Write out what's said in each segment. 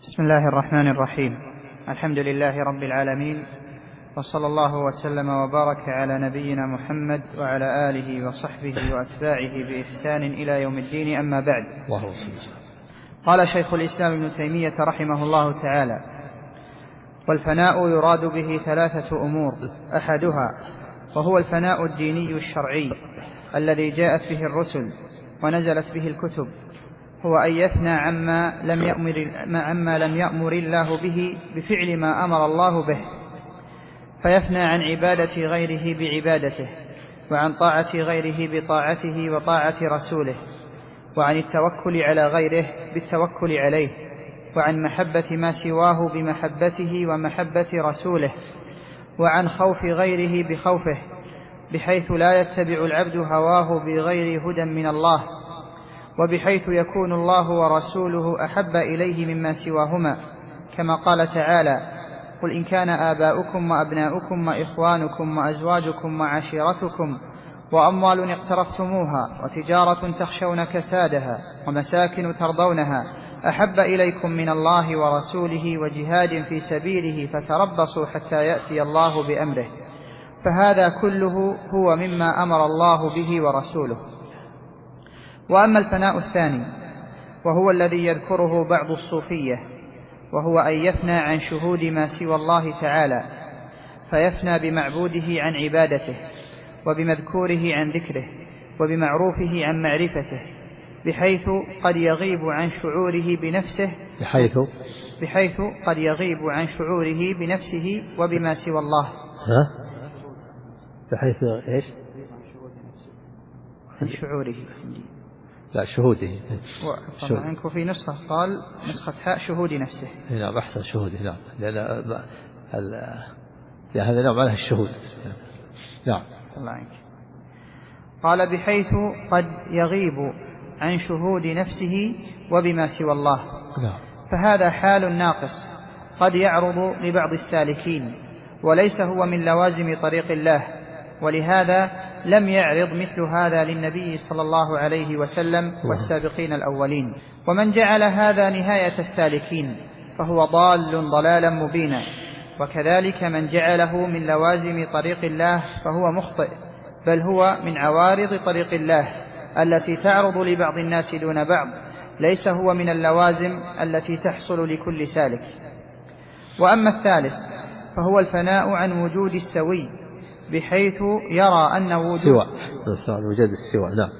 بسم الله الرحمن الرحيم. الحمد لله رب العالمين، وصلى الله وسلم وبارك على نبينا محمد وعلى آله وصحبه وأتباعه بإحسان إلى يوم الدين، أما بعد. قال شيخ الإسلام ابن تيمية رحمه الله تعالى: والفناء يراد به ثلاثة أمور: أحدها وهو الفناء الديني الشرعي الذي جاءت به الرسل ونزلت به الكتب، هو أن يفنى عما لم يأمر الله به بفعل ما أمر الله به، فيفنى عن عبادة غيره بعبادته، وعن طاعة غيره بطاعته وطاعة رسوله، وعن التوكل على غيره بالتوكل عليه، وعن محبة ما سواه بمحبته ومحبة رسوله، وعن خوف غيره بخوفه، بحيث لا يتبع العبد هواه بغير هدى من الله، وبحيث يكون الله ورسوله أحب إليه مما سواهما، كما قال تعالى: قل إن كان آباؤكم وأبناؤكم وإخوانكم وأزواجكم وعشيرتكم وأموال اقترفتموها وتجارة تخشون كسادها ومساكن ترضونها أحب إليكم من الله ورسوله وجهاد في سبيله فتربصوا حتى يأتي الله بأمره، فهذا كله هو مما أمر الله به ورسوله. وأما الفناء الثاني وهو الذي يذكره بعض الصوفية، وهو أن يفنى عن شهود ما سوى الله تعالى، فيفنى بمعبوده عن عبادته، وبمذكوره عن ذكره، وبمعروفه عن معرفته، بحيث قد يغيب عن شعوره بنفسه بحيث قد يغيب عن شعوره بنفسه وبما سوى الله. بحيث إيش؟ عن شعوره، لا شهوده. طبعا عنك في نسخة قال نسخة حاء شهود نفسه. نعم أحسن شهوده. نعم لأن هذا نوع معناه الشهود. نعم الله عنك. قال بحيث قد يغيب عن شهود نفسه وبما سوى الله. نعم. فهذا حال ناقص قد يعرض لبعض السالكين، وليس هو من لوازم طريق الله، ولهذا لم يعرض مثل هذا للنبي صلى الله عليه وسلم والسابقين الأولين. ومن جعل هذا نهاية السالكين فهو ضال ضلالا مبينا، وكذلك من جعله من لوازم طريق الله فهو مخطئ، بل هو من عوارض طريق الله التي تعرض لبعض الناس دون بعض، ليس هو من اللوازم التي تحصل لكل سالك. وأما الثالث فهو الفناء عن وجود السوي، بحيث يرى أن وجود السوى. نعم.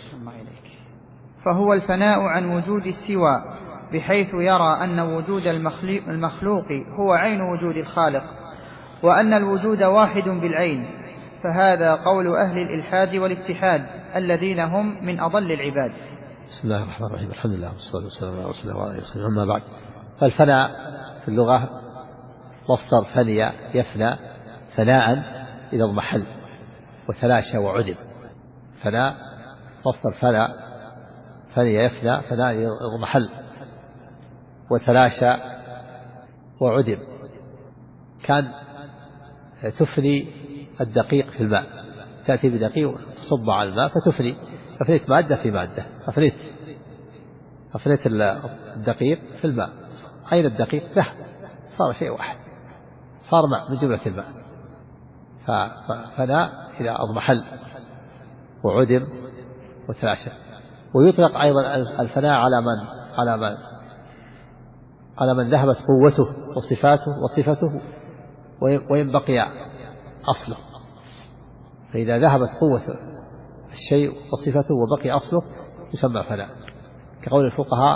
فهو الفناء عن وجود السوى، بحيث يرى أن وجود المخلوق هو عين وجود الخالق، وأن الوجود واحد بالعين، فهذا قول أهل الإلحاد والاتحاد الذين هم من أضل العباد. بسم الله الرحمن الرحيم. الحمد لله والصلاة والسلام على رسول الله وعلى آله وصحبه. أما بعد، فالفناء في اللغة مصدر فني يفنى فناء إذا اضمحل وتلاشى وعدم. فناء مصدر فني يفنى فناء إذا اضمحل وتلاشى وعدم. كان تفني الدقيق في الماء، تأتي بدقيق وتصب على الماء فتفني، أفنيت مادة في مادة، أفنيت الدقيق في الماء. أين الدقيق؟ ذهب، صار شيء واحد، صار ماء من جملة الماء. ففناء إذا أضمحل وعدم وتلاشى. ويطلق أيضا الفناء على من ذهبت قوته وصفته وإن بقي أصله. فإذا ذهبت قوة الشيء وصفته وبقي أصله يسمى فناء، كقول الفقهاء: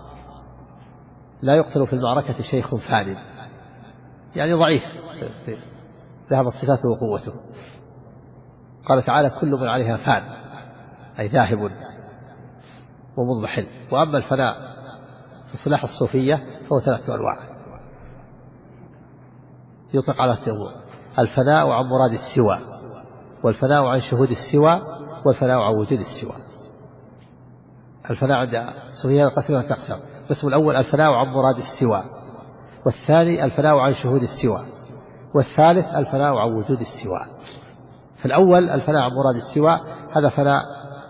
لا يقتل في المعركة شيخ فان، يعني ضعيف ذهبت صفاته وقوته. قال تعالى: كل من عليها فان، أي ذاهب ومضمحل. وأما الفناء في اصطلاح الصوفية فهو 3 أنواع، يطلق على الفناء عن مراد السوى، والفناء عن شهود السوى، والفناء عن وجود السوى. الفناء عند الصوفية ينقسم إلى 3 أقسام: القسم الأول الفناء عن مراد السوى، والثاني الفناء عن شهود السوى، والثالث الفناء عن وجود السوى. فالأول الفناء عن مراد السوى، هذا فناء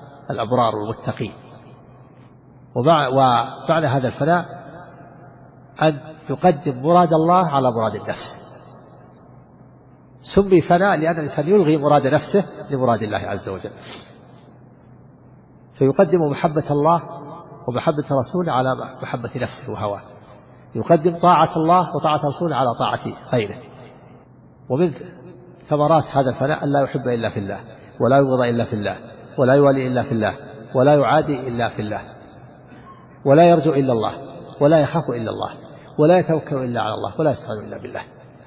الأبرار والمتقين. ومعنى هذا الفناء أن يقدم مراد الله على مراد النفس. سمي فناء لأن الإنسان يلغي مراد نفسه لمراد الله عز وجل، فيقدم محبة الله ومحبة رسوله على محبة نفسه وهواه، يقدم طاعة الله وطاعة رسوله على طاعة غيره. ومن ثمرات هذا الفناء أن لا يحب إلا في الله، ولا يبغض إلا في الله، ولا يوالي إلا في الله، ولا يعادي إلا في الله، ولا يرجو إلا الله، ولا يخاف إلا الله، ولا يتوكل إلا على الله، ولا يستعين إلا بالله.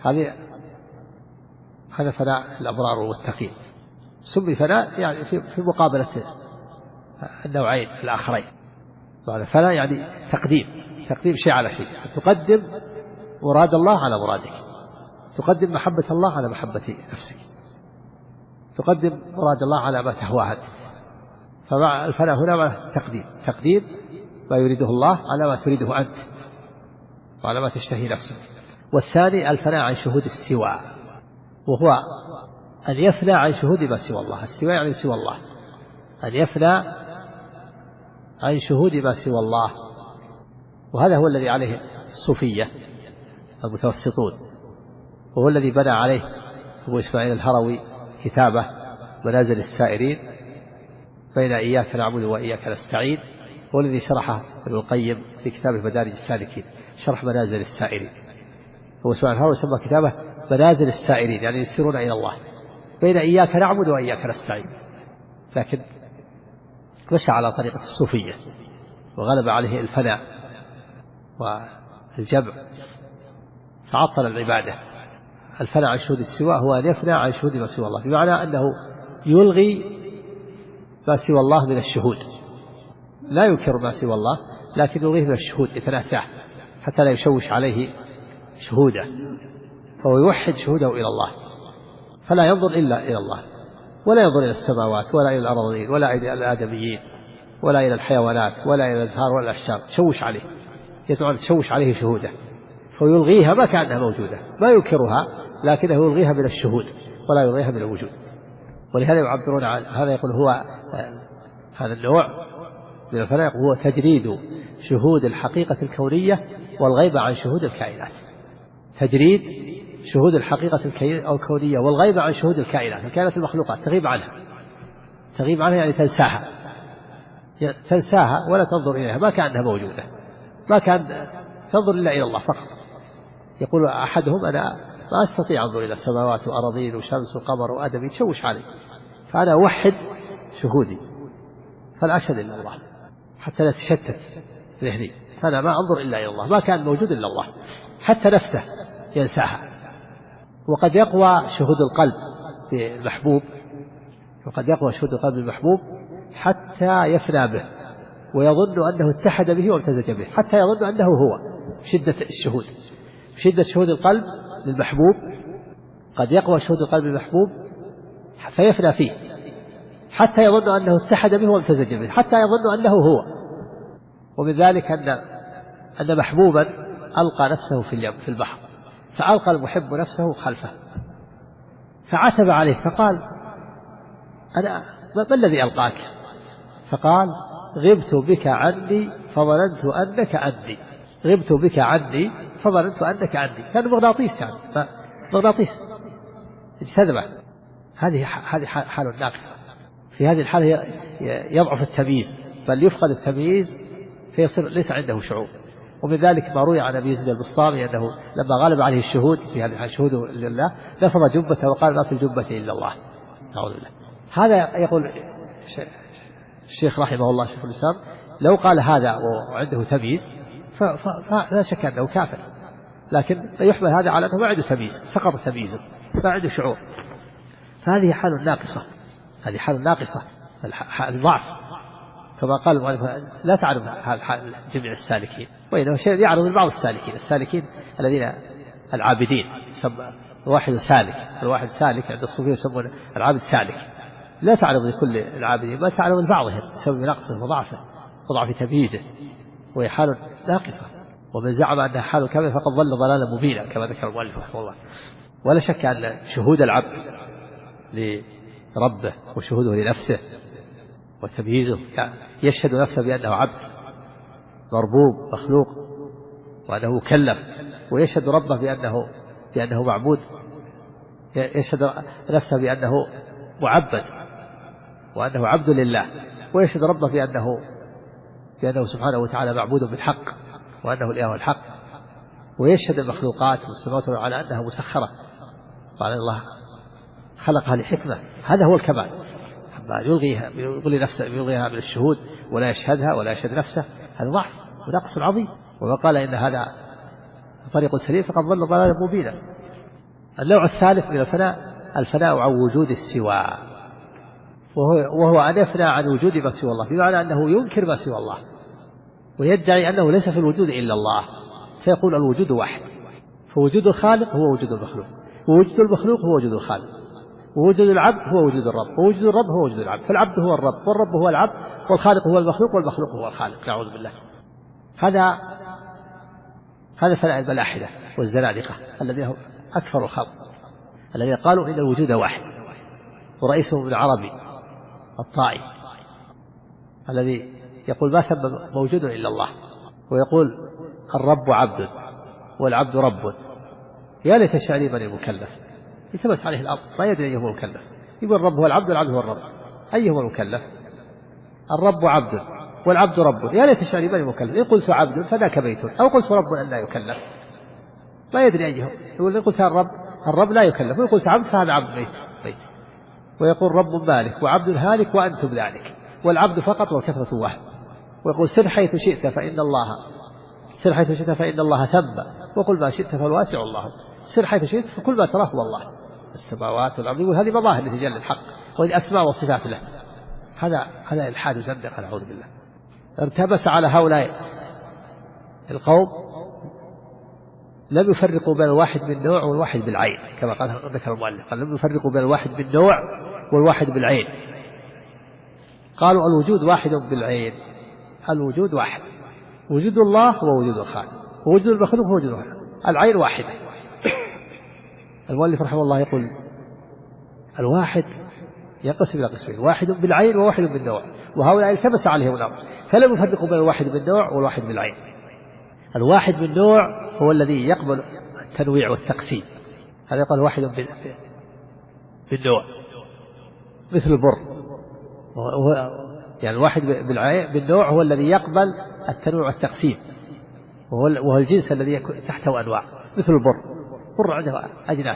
هذا فناء الأبرار والمتقين. سمي فناء يعني في مقابلة النوعين الآخرين. فناء يعني تقديم شيء على شيء، تقدم مراد الله على مرادك، تقدم محبة الله على محبة نفسك، تقدم مراد الله على ما تهواه أنت. فمع الفناء هنا تقديم ما يريده الله على ما تريده أنت وعلى ما تشتهي نفسك. والثاني الفناء عن شهود السوى، وهو أن يفنى عن شهود ما سوى الله. السوى يعني سوى الله، أن يفنى عن شهود ما سوى الله. وهذا هو الذي عليه الصوفية المتوسطون، وهو الذي بنى عليه أبو إسماعيل الهروي كتابه منازل السائرين بين إياك نعبد وإياك نستعين، هو الذي شرحه ابن القيم في كتابه مدارج السالكين، شرح منازل السائرين. أبو إسماعيل الهروي سمى كتابه منازل السائرين، يعني يسيرون إلى الله بين إياك نعبد وإياك نستعين، لكن مشى على طريقة الصوفية وغلب عليه الفناء والجمع فعطل العبادة. الفناء عن شهود السوى هو أن يفنى عن شهود ما سوى الله، بمعنى أنه يلغي ما سوى الله من الشهود، لا ينكر ما سوى الله لكن يلغيه من الشهود، يتناساه حتى لا يشوش عليه شهوده، فهو يوحد شهوده إلى الله، فلا ينظر إلا إلى الله، ولا ينظر إلى السماوات ولا إلى الأراضين ولا إلى الآدميين ولا إلى الحيوانات ولا إلى الأزهار ولا الأشجار، تشوش عليه، يزعم تشوش عليه شهوده، فيلغيها ما كأنها موجودة، ما ينكرها لكنه يلغيها من الشهود ولا يلغيها من الوجود. ولهذا يعبرون عن هذا، يقول هو هذا النوع من الفناء هو تجريد شهود الحقيقة الكونية والغيبة عن شهود الكائنات. تجريد شهود الحقيقة الكونية والغيبة عن شهود الكائنات المخلوقات، تغيب عنها يعني تنساها ولا تنظر إليها، ما كأنها موجودة، ما كان تنظر إلا إلى الله فقط. يقول أحدهم أنا ما أستطيع أنظر إلى السماوات وأراضين وشمس وقمر وآدم، يتشوش علي، فأنا أوحد شهودي فلا أشهد إلا الله حتى لا تشتت ذهني، فأنا ما أنظر إلا إلى الله، ما كان موجود إلا الله، حتى نفسه ينساها. وقد يقوى شهود القلب بالمحبوب، وقد يقوى شهود القلب بالمحبوب حتى يفنى به ويظن أنه اتحد به وامتزج به، حتى يظن أنه هو شدة الشهود، شدة شهود القلب للمحبوب. قد يقوى شهود القلب بالمحبوب فيفنى فيه حتى يظن أنه اتحد به وامتزج به، حتى يظن أنه هو. ومن ذلك أن محبوبا ألقى نفسه في البحر، فألقى المحب نفسه خلفه فعتب عليه فقال أنا ما الذي ألقاك؟ فقال غبت بك عني فظننت أنك أني، غبت بك عني فظننت أنك أني. كان مغناطيس، يعني مغناطيس اجتذبه. هذه حال ناقصة. في هذه الحالة يضعف التمييز، بل يفقد التمييز فيصير ليس عنده شعور. ومن ذلك ما روي عن أبي يزيد البسطامي أنه لما غلب عليه الشهود في هذه الشهود لله نفض جبته وقال ما في الجبة إلا الله، أعوذ بالله. هذا يقول الشيخ رحمه الله شيخ الإسلام لو قال هذا وعنده تمييز فلا شك أنه كافر، لكن يحمل هذا على أنه ما عنده تمييز، سقط تمييزه، ما عنده شعور. فهذه حال ناقصة، هذه حال ناقصة، الضعف كما قال المؤلف لا تعرض حال جميع السالكين، وإنما شيء يعرض لبعض السالكين الذين العابدين، يسمى الواحد سالك، الواحد سالك عند الصوفية يسمون العابد سالك، لا تعرض لكل العابدين، ما تعرض لبعضهم بسبب نقصه وضعفه وضعف تمييزه، وهي حال ناقصة. ومن زعم أنها حال كاملة فقد ضل ضلالا مبينا كما ذكر المؤلف رحمه الله. ولا شك أن شهود العبد لربه وشهوده لنفسه وتمييزه، يشهد نفسه بأنه عبد مربوب مخلوق وأنه مكلف، ويشهد ربه بأنه معبود، يشهد نفسه بأنه معبد وأنه عبد لله، ويشهد ربه بأنه سبحانه وتعالى معبود بالحق وأنه الإله الحق، ويشهد المخلوقات والسماوات على أنها مسخرة وعلى الله خلقها لحكمة. هذا هو الكمال. يلغيها من الشهود ولا يشهدها ولا يشهد نفسه، هذا ضعف ونقص عظيم. ومن قال إن هذا طريق سليم فقد ضل ضلالا مبينا. النوع الثالث من الفناء عن وجود السوى، وهو أن يفنى عن وجود ما سوى الله، بمعنى أنه ينكر ما سوى الله ويدعي أنه ليس في الوجود إلا الله، فيقول الوجود واحد، فوجود الخالق هو وجود المخلوق، ووجود المخلوق هو وجود الخالق، ووجود العبد هو وجود الرب، ووجود الرب هو وجود العبد، فالعبد هو الرب والرب هو العبد والخالق هو المخلوق والمخلوق هو الخالق، نعوذ بالله. هذا فناء الملاحدة والزنادقة الذين هم أكثر الخلق، الذين قالوا إن الوجود واحد، ورئيسهم ابن عربي الطائي الذي يقول ما ثم موجود إلا الله، ويقول الرب عبد والعبد رب، يا ليت شعري من المكلف، يلتبس عليه الأرض ما يدري أيهما المكلف، يقول الرب هو العبد والعبد هو الرب، أيهما المكلف؟ الرب عبد والعبد رب، يا ليت شعري من المكلف، إن قلت عبد فذاك بيت، أو قلت رب أن لا يكلف، ما يدري أيهم. يقول إن قلت الرب لا يكلف، وإن قلت عبد فهذا عبد بيت. ويقول رب مالك وعبد هالك وأنتم ذلك، والعبد فقط والكثرة وهم. ويقول سر حيث شئت فإن الله ثم، وقل ما شئت فالواسع الله، سر حيث شئت فكل ما تراه هو الله، السماوات والأرض. يقول هذه مظاهر لتجلى الحق، وهذه أسماء وصفات له. هذا إلحاد زندقة نعوذ بالله. ارتبس على هؤلاء القوم، لم يفرقوا بين الواحد بالنوع والواحد بالعين، كما قال ذكر المؤلف، قال لم يفرقوا بين الواحد بالنوع والواحد بالعين. قالوا الوجود واحد بالعين، الوجود واحد، وجود الله هو وجود الخالق، ووجود المخلوق هو وجود الخالق، العين واحدة. المؤلف رحمه الله يقول الواحد ينقسم إلى قسمين، واحد بالعين وواحد بالنوع، وهؤلاء التبس عليهم الأمر فلم يفرقوا بين الواحد بالنوع والواحد بالعين. الواحد بالنوع هو الذي يقبل التنويع والتقسيم، هذا يقال واحد بالنوع، مثل البر، يعني الواحد بالنوع هو الذي يقبل التنوع والتقسيم، وهو الجنس الذي تحته أنواع، مثل البر عنده أجناس،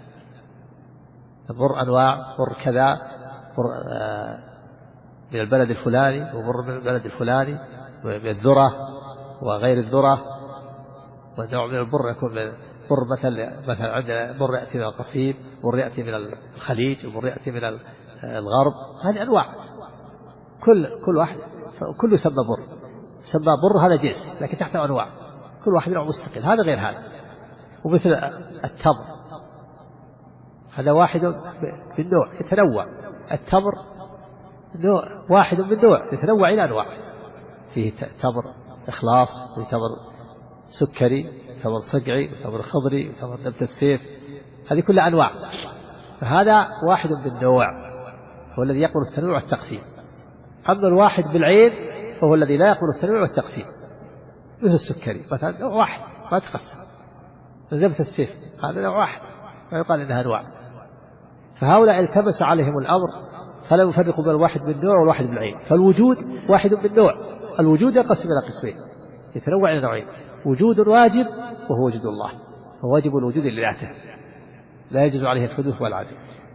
البر أنواع، بر كذا، بر من البلد الفلاني، وبر من البلد الفلاني، من الذرة وغير الذرة. ونوع من البر يكون بر مثلا عندنا بر يأتي من القصيم، بر يأتي من الخليج، وبر يأتي من الغرب، هذه أنواع، كل واحد كله يسمى بر، هذا جنس لكن تحته أنواع، كل واحد نوع مستقل، هذا غير هذا. ومثل التمر، هذا واحد بالنوع يتنوع، التمر واحد بالنوع يتنوع إلى أنواع، فيه تمر إخلاص، فيه تمر سكري، تمر صقعي، تمر خضري، تمر نبتة السيف، هذه كلها أنواع. فهذا واحد بالنوع هو الذي يقبل التنوع والتقسيم. أما الواحد بالعين فهو الذي لا يقبل التنوع والتقسيم، مثل السكري مثلا نوع واحد ما تقسم، نبتة السيف هذا نوع واحد ما يقال إنها أنواع. فهؤلاء التبس عليهم الأمر فلا يفرقوا بين الواحد بالنوع والواحد بالعين. فالوجود واحد بالنوع، الوجود ينقسم إلى قسمين يتنوع إلى نوعين، وجود واجب وهو وجود الله، هو واجب الوجود لذاته لا يجوز عليه الحدوث والعدم،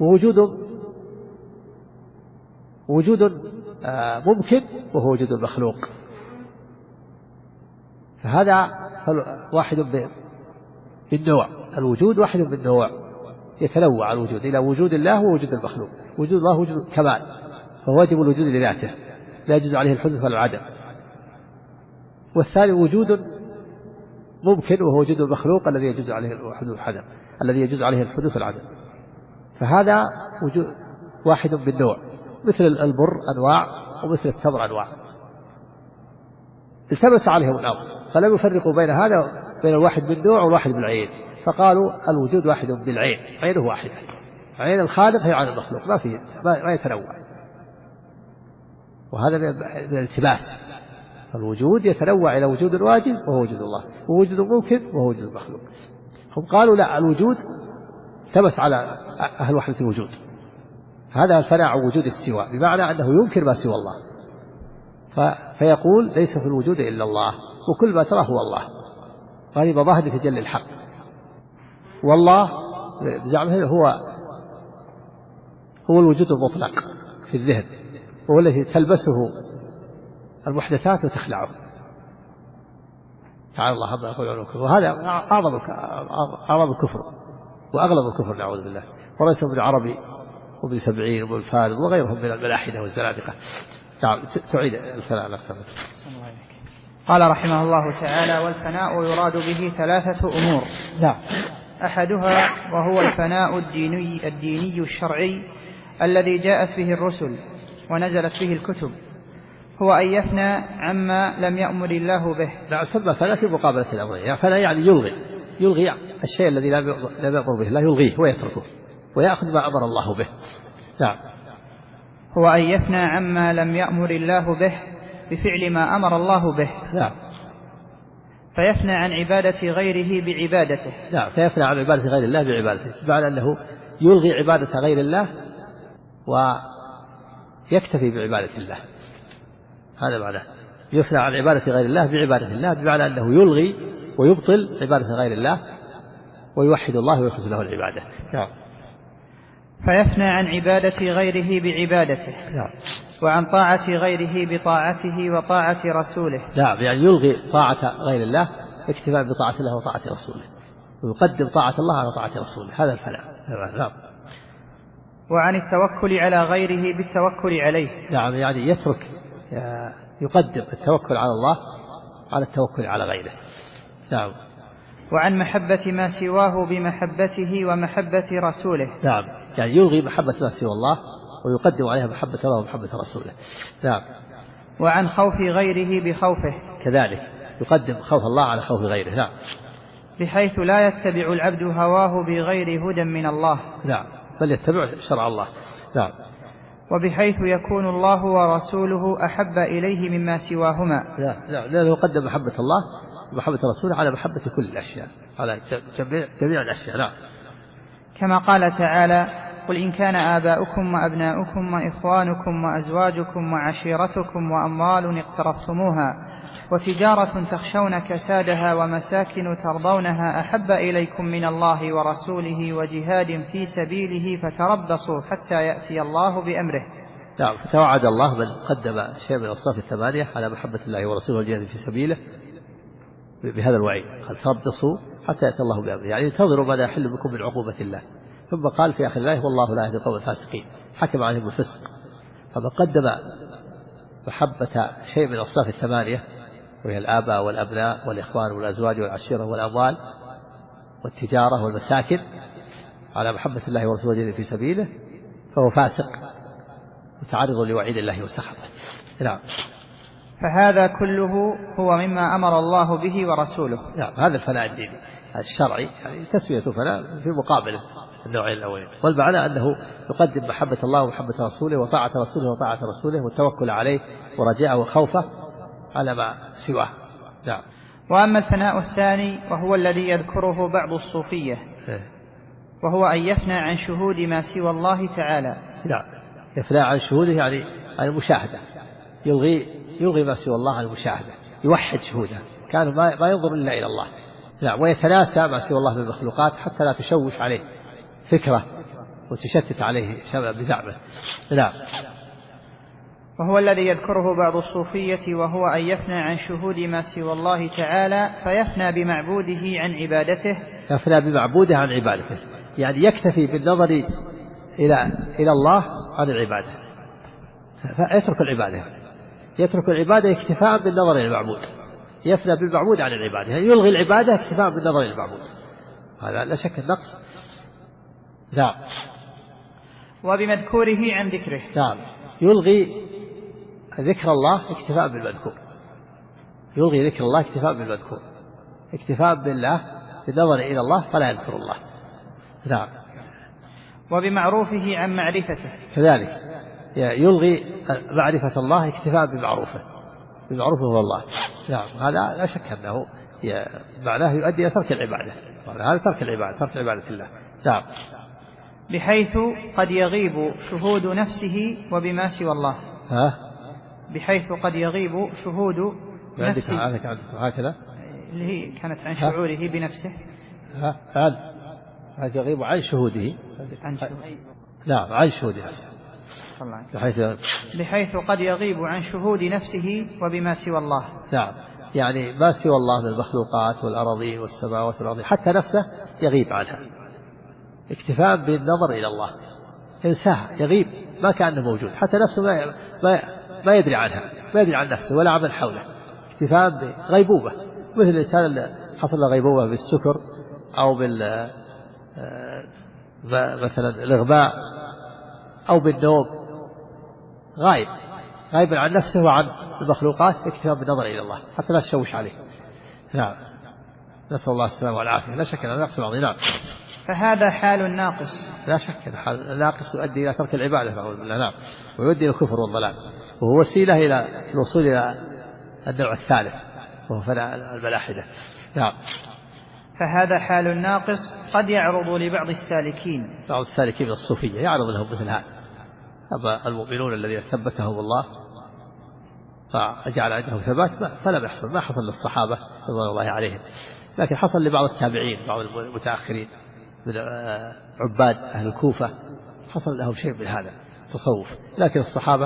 وجود ممكن وهو وجود المخلوق. فهذا واحد بالنوع، الوجود واحد بالنوع يتنوع الوجود إلى وجود الله ووجود المخلوق، وجود الله وجود كمال، فهو واجب الوجود لذاته لا يجوز عليه الحدوث ولا العدم. والثاني وجود ممكن وهو وجود المخلوق الذي يجوز عليه الحدوث والعدم، الذي يجوز عليه الحدوث والعدم. فهذا وجود واحد بالنوع، مثل البر أنواع ومثل التمر أنواع. التبس عليهم الأمر فلم يفرقوا بين هذا بين الواحد بالنوع والواحد بالعين، فقالوا الوجود واحد بالعين، عينه واحدة، عين الخالق هي عين المخلوق، ما يتنوع. وهذا من الالتباس، فالوجود يتنوع إلى وجود واجب وهو وجود الله، ووجود ممكن وهو وجود المخلوق. هم قالوا لا، الوجود التبس على أهل وحدة الوجود، هذا الفناء عن وجود السوى، بمعنى أنه ينكر ما سوى الله، فيقول ليس في الوجود إلا الله، وكل ما تراه هو الله، هذه مظاهر تجلي الحق. والله بزعمه هو الوجود المطلق في الذهن، وهو الذي تلبسه المحدثات وتخلعه. تعالى الله عما يقول عنه كفر، وهذا أعظم الكفر وأغلب الكفر نعوذ بالله، وليس ابن عربي وابن سبعين وابن فارض وغيرهم من الملاحدة والزنادقة. نعم، تعيد الفناء نفسه. قال رحمه الله تعالى: والفناء يراد به 3 أمور. نعم. أحدها وهو الفناء الديني الشرعي الذي جاءت به الرسل ونزلت به الكتب، هو أن يفنى عما لم يأمر الله به. لا، سمى فناء في مقابلة الأمرين. فناء يعني يلغي الشيء الذي لم يأمر به، لا يلغيه ويتركه ويأخذ ما أمر الله به. نعم. هو أن يفنى عما لم يأمر الله به بفعل ما أمر الله به. نعم. فيفنى عن عبادة غيره بعبادته. نعم، فيفنى عن عبادة غير الله بعبادته، بمعنى أنه يلغي عبادة غير الله ويكتفي بعبادة الله. هذا معناه يفنى عن عبادة غير الله بعبادة الله، بمعنى أنه يلغي ويبطل عبادة غير الله ويوحد الله ويخلص له العبادة. نعم. فيفنى عن عبادة غيره بعبادته. نعم. وعن طاعة غيره بطاعته وطاعة رسوله. نعم، يعني يلغي طاعة غير الله اكتفاء بطاعة الله وطاعة رسوله، ويقدم طاعة الله على طاعة رسوله، هذا الفناء. نعم. وعن التوكل على غيره بالتوكل عليه. نعم، يعني يقدم التوكل على الله على التوكل على غيره. نعم. وعن محبة ما سواه بمحبته ومحبة رسوله. نعم، يعني يلغي محبة ما سوى الله ويقدم عليها محبة الله ومحبة رسوله. نعم. وعن خوف غيره بخوفه. كذلك يقدم خوف الله على خوف غيره. نعم. بحيث لا يتبع العبد هواه بغير هدى من الله. نعم، بل يتبع شرع الله. نعم. وبحيث يكون الله ورسوله أحب إليه مما سواهما. نعم، لأنه يقدم محبة الله ومحبة رسوله على محبة كل الأشياء، على جميع الأشياء. نعم. كما قال تعالى: قل إن كان آباؤكم وأبناؤكم وإخوانكم وأزواجكم وعشيرتكم وأموال اقترفتموها وتجارة تخشون كسادها ومساكن ترضونها أحب إليكم من الله ورسوله وجهاد في سبيله فتربصوا حتى يأتي الله بأمره. نعم، فتوعد الله من قدم شيء من الأوصاف 8 على محبة الله ورسوله والجهاد في سبيله بهذا الوعيد، قال تربصوا حتى يأتي الله بأمره، يعني انتظروا ماذا يحل بكم من عقوبة الله. ثم قال في آخر الله: والله لا يهدي القوم الفاسقين، حكم عليهم بالفسق. فمن قدم محبة شيء من الأوصاف 8 وهي الآباء والأبناء والإخوان والأزواج والعشيرة والأموال والتجارة والمساكن على محبة الله ورسوله في سبيله فهو فاسق متعرض لوعيد الله وسخطه. نعم. فهذا كله هو مما أمر الله به ورسوله. نعم، هذا الفناء الديني الشرعي، يعني تسمية فناء في مقابل النوعين الأولين، والمعنى أنه يقدم محبة الله ومحبة رسوله وطاعة رسوله وطاعة رسوله والتوكل عليه ورجاءه وخوفه على ما سواه. نعم. وأما الفناء الثاني وهو الذي يذكره بعض الصوفية، وهو أن يفنى عن شهود ما سوى الله تعالى. نعم، يفنى عن شهوده يعني عن المشاهدة، يلغي ما سوى الله عن المشاهدة، يوحد شهوده، كان ما ينظر إلا إلى الله. نعم. ويتناسى ما سوى الله من المخلوقات حتى لا تشوش عليه فكرة وتشتت عليه بزعمه. نعم. وهو الذي يذكره بعض الصوفية، وهو أن يفنى عن شهود ما سوى الله تعالى فيفنى بمعبوده عن عبادته. يفنى بمعبوده عن عبادته، يعني يكتفي بالنظر إلى الله عن العبادة، يترك العبادة اكتفاء بالنظر إلى المعبود، يفنى بالمعبود عن العبادة، يعني يلغي العبادة اكتفاء بالنظر إلى المعبود، هذا لا شك النقص. نعم. وبمذكوره عن ذكره. نعم، يلغي ذكر الله اكتفاء بالمذكور، يلغي ذكر الله اكتفاء بالمذكور، اكتفاء بالله بالنظر إلى الله فلا يذكر الله. نعم. وبمعروفه عن معرفته. كذلك يلغي معرفة الله اكتفاء بمعروفه، بالمعروف هو الله. نعم هذا لا شك أنه معناه يؤدي إلى ترك العبادة، هذا ترك العبادة، ترك عبادة الله. نعم. بحيث قد يغيب شهود نفسه وبما سوى الله. بحيث قد يغيب شهود نفسه. عندك هكذا اللي هي كانت عن شعوره بنفسه. هذا يغيب عن شهوده. نعم عن شهود نفسه. بحيث قد يغيب عن شهود نفسه وبما سوى الله. نعم يعني ما سوى الله من المخلوقات والأراضين والسماوات والأرضين حتى نفسه يغيب عنها اكتفاء بالنظر إلى الله. إنساها يغيب ما كأنه موجود، حتى نفسه ما يدري عنها، ما يدري عن نفسه ولا عمل حوله، اكتفاء بغيبوبة، مثل الإنسان اللي حصل له غيبوبة بالسكر أو مثلا الإغماء أو بالنوم، غايب عن نفسه وعن المخلوقات اكتفاء بالنظر إلى الله حتى لا تشوش عليه. نعم نسأل الله السلامة والعافية. لا شك أنه نقص العظيم. نعم. فهذا حال الناقص. لا شك أن حال الناقص يؤدي إلى ترك العبادة نعوذ بالله. نعم ويؤدي إلى الكفر والضلال، وهو وسيلة إلى الوصول إلى النوع الثالث وهو فناء الملاحدة. نعم. فهذا حال الناقص قد يعرض لبعض السالكين. بعض السالكين من الصوفية يعرض لهم مثل هذا. أما المؤمنون الذين ثبتهم الله فجعل عندهم ثبات فلم يحصل، ما حصل للصحابة رضوان الله عليهم، لكن حصل لبعض التابعين بعض المتأخرين من عباد أهل الكوفة حصل لهم شيء من هذا التصوف، لكن الصحابة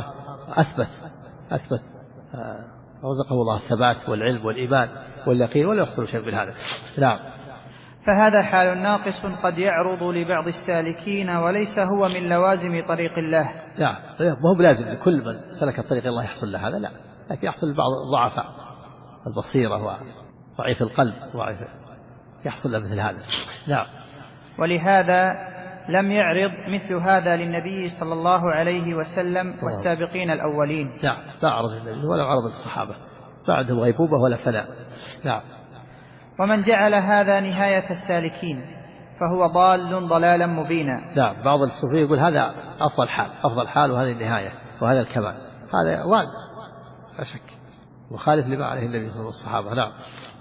أثبت رزقه الله الثبات والعلم والإيمان واليقين ولا يحصل شيء من هذا. نعم. فهذا حال ناقص قد يعرض لبعض السالكين وليس هو من لوازم طريق الله. لا ما هو بلازم لكل من سلك طريق الله يحصل له هذا، لا، لكن يحصل لبعض ضعفاء البصيرة وضعيف القلب يحصل له مثل هذا. نعم. ولهذا لم يعرض مثل هذا للنبي صلى الله عليه وسلم والسابقين الأولين. نعم لا عرض النبي ولا عرض الصحابة، ما عندهم غيبوبة ولا فناء. نعم. ومن جعل هذا نهاية السالكين فهو ضال ضلالا مبينا. نعم. بعض الصوفية يقول هذا أفضل حال وهذه النهاية وهذا الكمال، هذا واضح لا شك مخالف لما عليه النبي صلى الله عليه وسلم. نعم.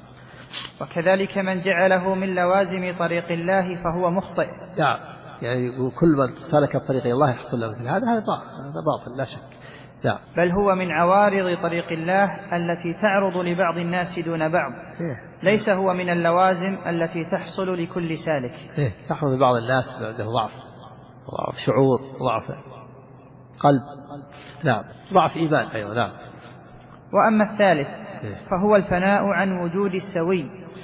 وكذلك من جعله من لوازم طريق الله فهو مخطئ. نعم يعني كل من سلك طريق الله يحصل له مثل هذا باطل لا شك. نعم. بل هو من عوارض طريق الله التي تعرض لبعض الناس دون بعض، ليس هو من اللوازم التي تحصل لكل سالك. تحصل لبعض الناس عنده ضعف شعور، ضعف قلب، نعم، ضعف إيمان أيضا. نعم. وأما الثالث فهو الفناء عن وجود السوي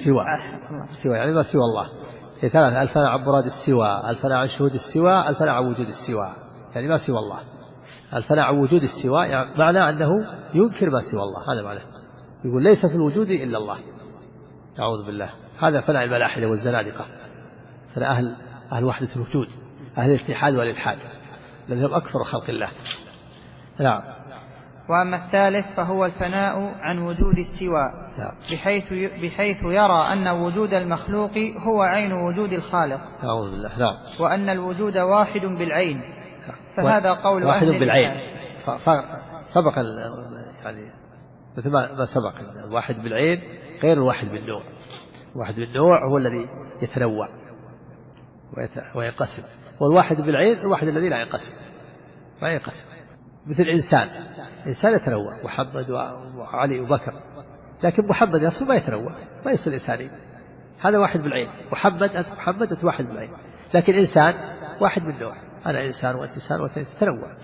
سوى يعني ما سوى الله. ثلاثة: الفناء عن مراد السوى، الفناء عن شهود السوى، الفناء عن وجود السوى، يعني ما سوى الله. الفناء عن وجود السوى يعني معناه أنه ينكر ما سوى الله، هذا معناه، يقول ليس في الوجود إلا الله، أعوذ بالله. هذا فناء الملاحدة والزنادقة، فناء أهل وحدة الوجود، أهل الاتحاد والإلحاد الذين هم أكثر خلق الله. نعم. وأما الثالث فهو الفناء عن وجود السوى، بحيث يرى أن وجود المخلوق هو عين وجود الخالق. أعوذ بالله. نعم. وأن الوجود واحد بالعين، فهذا قول واحد أهل بالعين. سبق يعني مثل ما سبق، الواحد بالعين غير الواحد بالنوع. الواحد بالنوع هو الذي يتنوع وينقسم، والواحد بالعين الواحد الذي لا ينقسم، ما ينقسم. مثل إنسان يتنوع، محمد وعلي وبكر، لكن محمد نفسه ما يتنوع، ما يصير إنسانين. هذا واحد بالعين. محمد أنت واحد بالعين، لكن إنسان واحد بالنوع، أنا إنسان وأنت إنسان وأنت تنوع،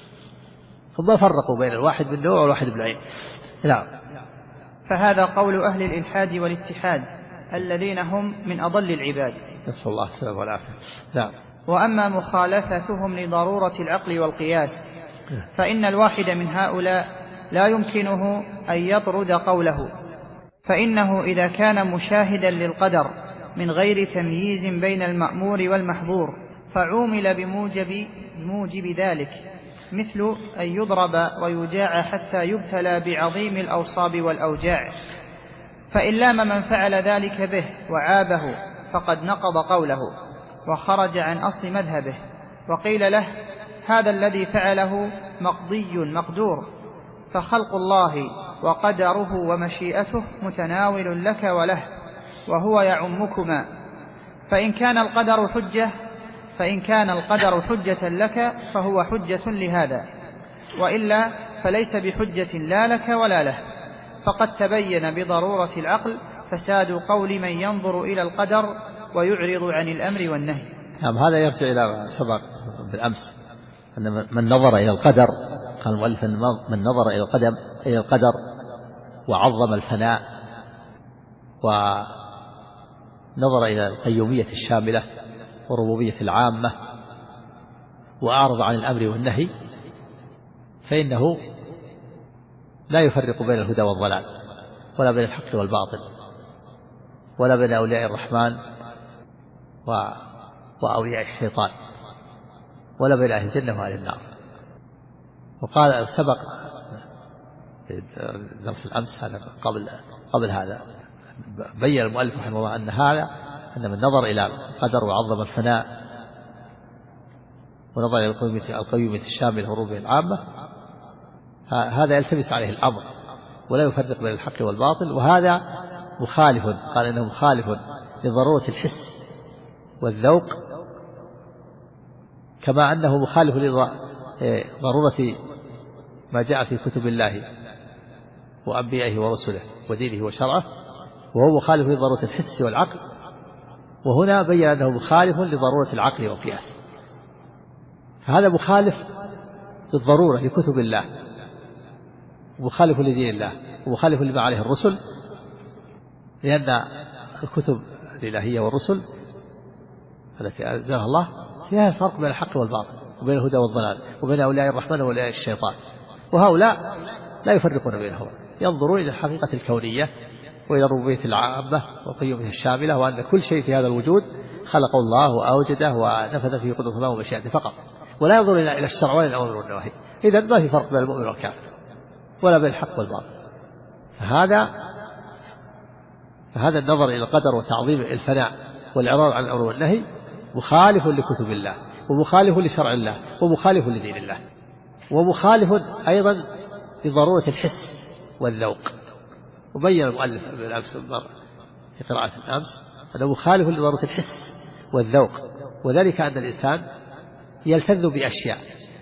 هم فرقوا بين الواحد بالنوع والواحد بالعين. نعم. فهذا قول أهل الإلحاد والاتحاد الذين هم من أضل العباد، نسأل الله السلامة والعافية. نعم. وأما مخالفتهم لضرورة العقل والقياس فإن الواحد من هؤلاء لا يمكنه أن يطرد قوله، فإنه إذا كان مشاهدا للقدر من غير تمييز بين المأمور والمحظور فعومل بموجب ذلك، مثل أن يضرب ويجاع حتى يبتلى بعظيم الأوصاب والأوجاع، فإن لام من فعل ذلك به وعابه فقد نقض قوله وخرج عن أصل مذهبه، وقيل له هذا الذي فعله مقضي مقدور، فخلق الله وقدره ومشيئته متناول لك وله، وهو يعمكما. فإن كان القدر حجة لك فهو حجة لهذا، وإلا فليس بحجة لا لك ولا له. فقد تبين بضرورة العقل فساد قول من ينظر إلى القدر ويعرض عن الأمر والنهي. نعم، هذا يرجع إلى ما سبق بالأمس، أن من نظر إلى القدر، قال المؤلف من نظر إلى القدر وعظم الفناء ونظر إلى القيومية الشاملة والربوبية العامة وأعرض عن الأمر والنهي، فإنه لا يفرق بين الهدى والضلال، ولا بين الحق والباطل، ولا بين أولياء الرحمن وأولياء الشيطان، ولا بين أهل الجنة وأهل النار. وقال سبق درس الأمس هذا قبل هذا بين المؤلف رحمه الله أن من نظر إلى القدر وعظم الفناء ونظر إلى القيومية الشاملة والربوبية العامة، هذا يلتبس عليه الأمر ولا يفرق بين الحق والباطل، وهذا مخالف، قال إنه مخالف لضرورة الحس والذوق، كما أنه مخالف لضرورة ما جاء في كتب الله وأنبيائه ورسله ودينه وشرعه، وهو مخالف لضرورة الحس والعقل. وهنا بين أنه مخالف لضرورة العقل والقياس، فهذا مخالف بالضرورة لكتب الله، ومخالف لدين الله، ومخالف لما عليه الرسل، لأن الكتب الإلهية والرسل التي أنزلها الله فيها الفرق بين الحق والباطل، وبين الهدى والضلال، وبين أولياء الرحمن وأولياء الشيطان، وهؤلاء لا يفرقون بينهم، ينظرون إلى الحقيقة الكونية وإلى الربوبية العامة والقيومية الشاملة، وأن كل شيء في هذا الوجود خلق الله وأوجده ونفذ فيه قدرة الله ومشيئته فقط، ولا ينظر إلى الشرع ولا الأوامر والنواهي. إذن ما في فرق بين المؤمن والكافر ولا بين الحق والباطل. فهذا النظر إلى القدر وتعظيم الفناء والإعراض عن الأمر والنهي مخالف لكتب الله، ومخالف لشرع الله، ومخالف لدين الله، ومخالف أيضا لضرورة الحس والذوق. وبين المؤلف بالأمس في قراءة الأمس أنه مخالف لضرورة الحس والذوق، وذلك أن الإنسان يلتذ بأشياء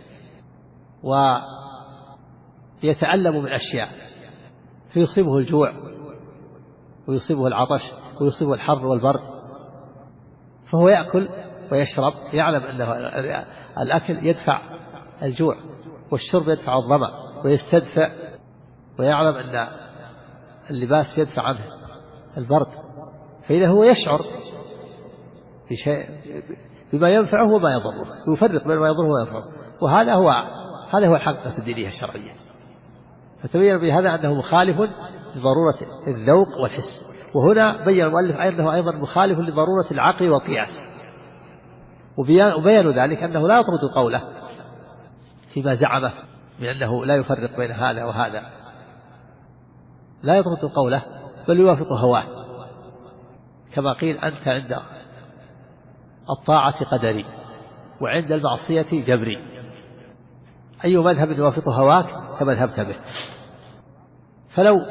ويتألم من أشياء، فيصيبه الجوع ويصيبه العطش ويصيبه الحر والبرد، فهو يأكل ويشرب، يعلم أن الأكل يدفع الجوع والشرب يدفع الظمأ ويستدفئ، ويعلم أن اللباس يدفع عنه البرد، فإذا هو يشعر بشيء بما ينفعه وما يضره، يفرق بين ما يضره وما ينفعه، وهذا هو الحقيقة الدينية الشرعية. فتبين بهذا أنه مخالف لضرورة الذوق والحس. وهنا بين المؤلف أنه أيضا مخالف لضرورة العقل والقياس، وبيان ذلك أنه لا يطرد قوله فيما زعمه من أنه لا يفرق بين هذا وهذا، لا يطرد قوله بل يوافق هواه، كما قيل أنت عند الطاعة قدري وعند المعصية جبري، أي مذهب يوافق هواك فمذهبت به. فلو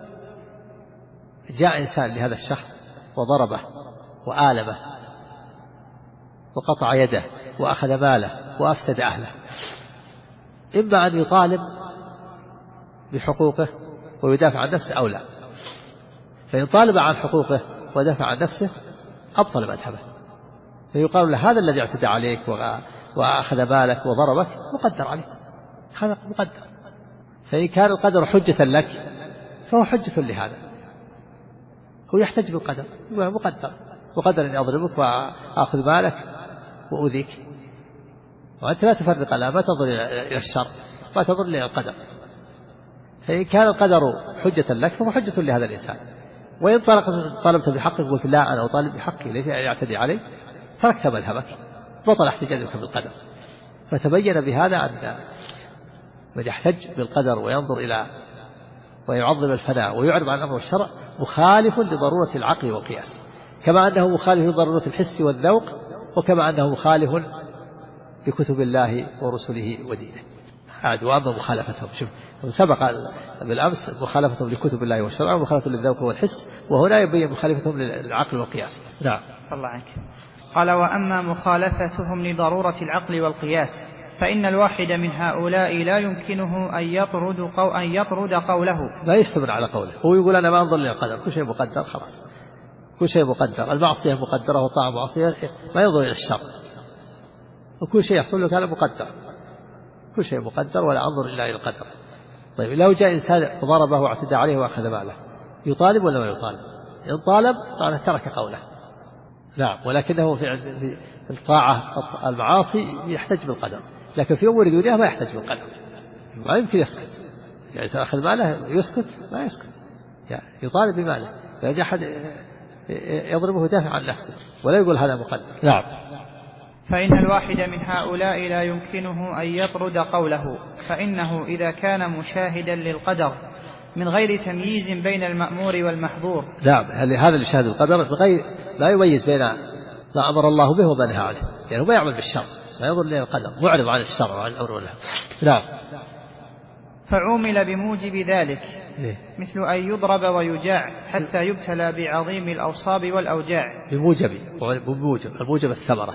جاء إنسان لهذا الشخص وضربه وآلمه وقطع يده وأخذ ماله وأفسد أهله، إما أن يطالب بحقوقه ويدافع عن نفسه أو لا. فإن طالب عن حقوقه ودافع عن نفسه أبطل مذهبه، فيقال له هذا الذي اعتدى عليك وأخذ مالك وضربك مقدر عليه، هذا مقدر. فإن كان القدر حجة لك فهو حجة لهذا، هو يحتج بالقدر، مقدر، وقدر أن أضربك وأخذ مالك وأذيك، وأنت لا تفرق الآن، ما تنظر إلى الشر، ما تنظر إلى القدر. فإن كان القدر حجة لك فهو حجة لهذا الإنسان. وإن طالبت بحقك قلت لا أنا أطالب بحقي ليس يعتدي علي، تركت مذهبك، بطل احتجاجك بالقدر. فتبين بهذا أن من يحتج بالقدر وينظر إلى ويعظم الفناء ويعرض عن الأمر والشرع مخالف لضرورة العقل والقياس، كما أنه مخالف لضرورة الحس والذوق، وكما أنه مخالف لكتب الله ورسله ودينه. عاد وأما مخالفتهم شوف سبق بالأمس مخالفتهم لكتب الله والشرع ومخالفتهم للذوق والحس، وهنا يبين مخالفتهم للعقل والقياس. نعم. الله عنك. قال: وأما مخالفتهم لضرورة العقل والقياس فإن الواحد من هؤلاء لا يمكنه أن يطرد قوله، لا يستمر على قوله. هو يقول أنا ما أنظر للقدر، كل شيء مقدر خلاص، كل شيء مقدر، المعصية مقدرة وطاعة معصية، ما ينظر إلى الشر، وكل شيء يحصل له كان مقدر، كل شيء مقدر ولا أنظر إلا إلى القدر. طيب لو جاء إنسان ضربه واعتدى عليه وأخذ ماله، يطالب ولا ما يطالب؟ إن طالب فأنا ترك قوله. نعم. ولكنه في الطاعة المعاصي يحتج بالقدر، لكن في أمور دنياه ما يحتج بالقدر، ما يمكن يسكت. يعني إذا أخذ ماله يسكت؟ ما يسكت، يعني يطالب بماله، فإذا أحد يضربه دافع عن نفسه ولا يقول هذا مقدر. نعم. فإن الواحد من هؤلاء لا يمكنه أن يطرد قوله، فإنه إذا كان مشاهدا للقدر من غير تمييز بين المأمور والمحظور. نعم. هذا اللي يشاهد القدر بغير لا يميز بين ما أمر الله به وما نهى عنه، يعني ما يعمل بالشر، ما ينظر إلى القدر، معرض عن الشر وعن الأمر والنهي. نعم. فعومل بموجب ذلك مثل أن يضرب ويجاع حتى يبتلى بعظيم الأوصاب والأوجاع. بموجب الموجب الثمرة،